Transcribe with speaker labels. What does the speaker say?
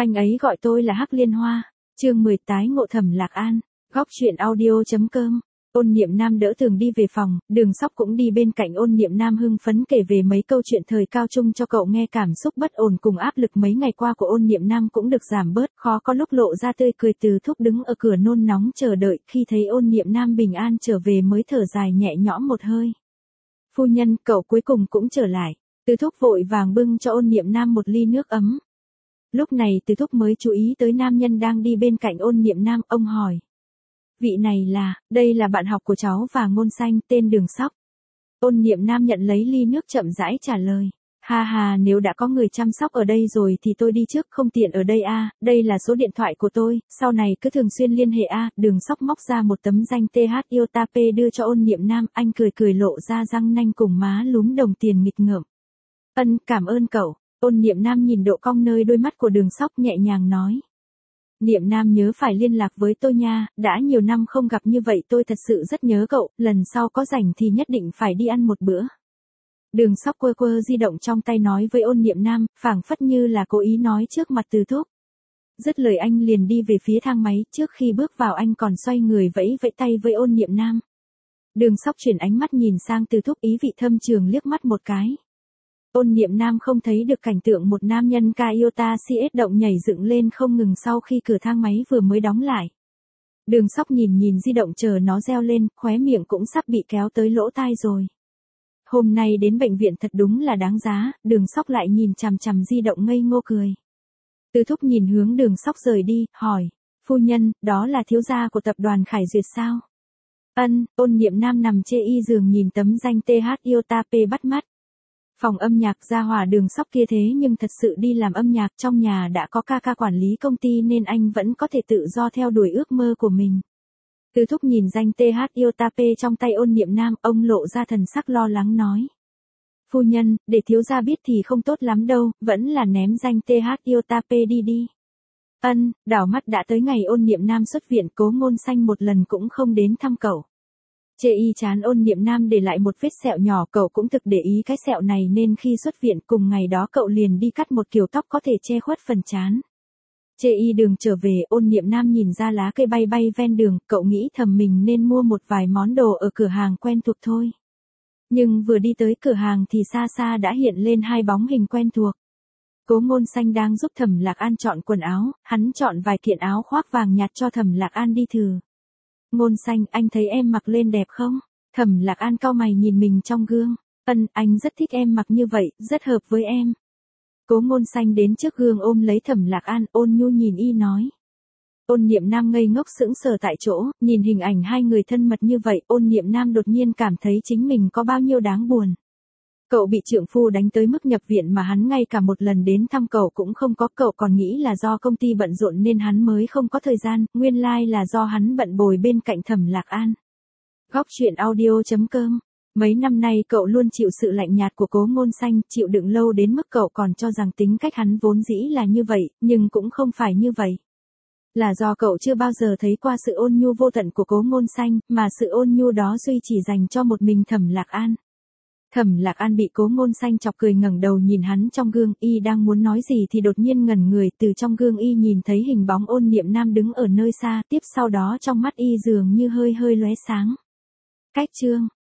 Speaker 1: Anh ấy gọi tôi là Hắc Liên Hoa. Chương 10 tái ngộ Thẩm Lạc An. Góc truyện audio.com. Ôn Niệm Nam đỡ Thường đi về phòng, Đường Sóc cũng đi bên cạnh Ôn Niệm Nam hưng phấn kể về mấy câu chuyện thời cao trung cho cậu nghe. Cảm xúc bất ổn cùng áp lực mấy ngày qua của Ôn Niệm Nam cũng được giảm bớt, khó có lúc lộ ra tươi cười. Từ Thúc đứng ở cửa nôn nóng chờ đợi, khi thấy Ôn Niệm Nam bình an trở về mới thở dài nhẹ nhõm một hơi. Phu nhân, cậu cuối cùng cũng trở lại. Từ Thúc vội vàng bưng cho Ôn Niệm Nam một ly nước ấm. Lúc này Từ Thúc mới chú ý tới nam nhân đang đi bên cạnh Ôn Niệm Nam, ông hỏi. Vị này đây là bạn học của cháu và Ngôn Xanh, tên Đường Sóc. Ôn Niệm Nam nhận lấy ly nước chậm rãi trả lời. Ha, nếu đã có người chăm sóc ở đây rồi thì tôi đi trước, không tiện ở đây a. Đây là số điện thoại của tôi, sau này cứ thường xuyên liên hệ a. Đường Sóc móc ra một tấm danh TH Iotap đưa cho Ôn Niệm Nam, anh cười lộ ra răng nanh cùng má lúm đồng tiền nghịch ngợm. Cảm ơn cậu. Ôn Niệm Nam nhìn độ cong nơi đôi mắt của Đường Sóc nhẹ nhàng nói. Niệm Nam nhớ phải liên lạc với tôi nha, đã nhiều năm không gặp như vậy tôi thật sự rất nhớ cậu, lần sau có rảnh thì nhất định phải đi ăn một bữa. Đường Sóc quơ di động trong tay nói với Ôn Niệm Nam, phảng phất như là cố ý nói trước mặt Từ Thúc. Dứt lời anh liền đi về phía thang máy, trước khi bước vào anh còn xoay người vẫy tay với Ôn Niệm Nam. Đường Sóc chuyển ánh mắt nhìn sang Từ Thúc, ý vị thâm trường liếc mắt một cái. Ôn Niệm Nam không thấy được cảnh tượng một nam nhân Toyota CS động nhảy dựng lên không ngừng sau khi cửa thang máy vừa mới đóng lại. Đường Sóc nhìn di động chờ nó reo lên, khóe miệng cũng sắp bị kéo tới lỗ tai rồi. Hôm nay đến bệnh viện thật đúng là đáng giá. Đường Sóc lại nhìn chằm di động ngây ngô cười. Từ Thúc nhìn hướng Đường Sóc rời đi, hỏi. Phu nhân, đó là thiếu gia của tập đoàn Khải Duyệt sao? Ôn Niệm Nam nằm chê y giường nhìn tấm danh TH Iotap bắt mắt. Phòng âm nhạc gia hòa Đường Sóc kia thế nhưng thật sự đi làm âm nhạc, trong nhà đã có ca quản lý công ty nên anh vẫn có thể tự do theo đuổi ước mơ của mình. Từ Thúc nhìn danh TH Iotap trong tay Ôn Niệm Nam, ông lộ ra thần sắc lo lắng nói. Phu nhân, để thiếu gia biết thì không tốt lắm đâu, vẫn là ném danh TH Iotap đi. Đảo mắt đã tới ngày Ôn Niệm Nam xuất viện, Cố Ngôn Xanh một lần cũng không đến thăm cậu. Chê y chán Ôn Niệm Nam để lại một vết sẹo nhỏ, cậu cũng thực để ý cái sẹo này nên khi xuất viện cùng ngày đó cậu liền đi cắt một kiểu tóc có thể che khuất phần trán. Chê y đường trở về, Ôn Niệm Nam nhìn ra lá cây bay ven đường, cậu nghĩ thầm mình nên mua một vài món đồ ở cửa hàng quen thuộc thôi. Nhưng vừa đi tới cửa hàng thì xa đã hiện lên hai bóng hình quen thuộc. Cố Ngôn Xanh đang giúp Thẩm Lạc An chọn quần áo, hắn chọn vài kiện áo khoác vàng nhạt cho Thẩm Lạc An đi thử. Ngôn Xanh, anh thấy em mặc lên đẹp không? Thẩm Lạc An cau mày nhìn mình trong gương. Anh rất thích em mặc như vậy, rất hợp với em. Cố Ngôn Xanh đến trước gương ôm lấy Thẩm Lạc An, ôn nhu nhìn y nói. Ôn Niệm Nam ngây ngốc sững sờ tại chỗ, nhìn hình ảnh hai người thân mật như vậy, Ôn Niệm Nam đột nhiên cảm thấy chính mình có bao nhiêu đáng buồn. Cậu bị trượng phu đánh tới mức nhập viện mà hắn ngay cả một lần đến thăm cậu cũng không có, cậu còn nghĩ là do công ty bận rộn nên hắn mới không có thời gian, nguyên lai là do hắn bận bồi bên cạnh Thẩm Lạc An. Góc truyện audio.com. Mấy năm nay cậu luôn chịu sự lạnh nhạt của Cố Ngôn Xanh, chịu đựng lâu đến mức cậu còn cho rằng tính cách hắn vốn dĩ là như vậy, nhưng cũng không phải như vậy. Là do cậu chưa bao giờ thấy qua sự ôn nhu vô tận của Cố Ngôn Xanh, mà sự ôn nhu đó duy chỉ dành cho một mình Thẩm Lạc An. Thẩm Lạc An bị Cố Ngôn Xanh chọc cười ngẩng đầu nhìn hắn trong gương, y đang muốn nói gì thì đột nhiên ngẩn người, từ trong gương y nhìn thấy hình bóng Ôn Niệm Nam đứng ở nơi xa, tiếp sau đó trong mắt y dường như hơi lóe sáng. Cách chương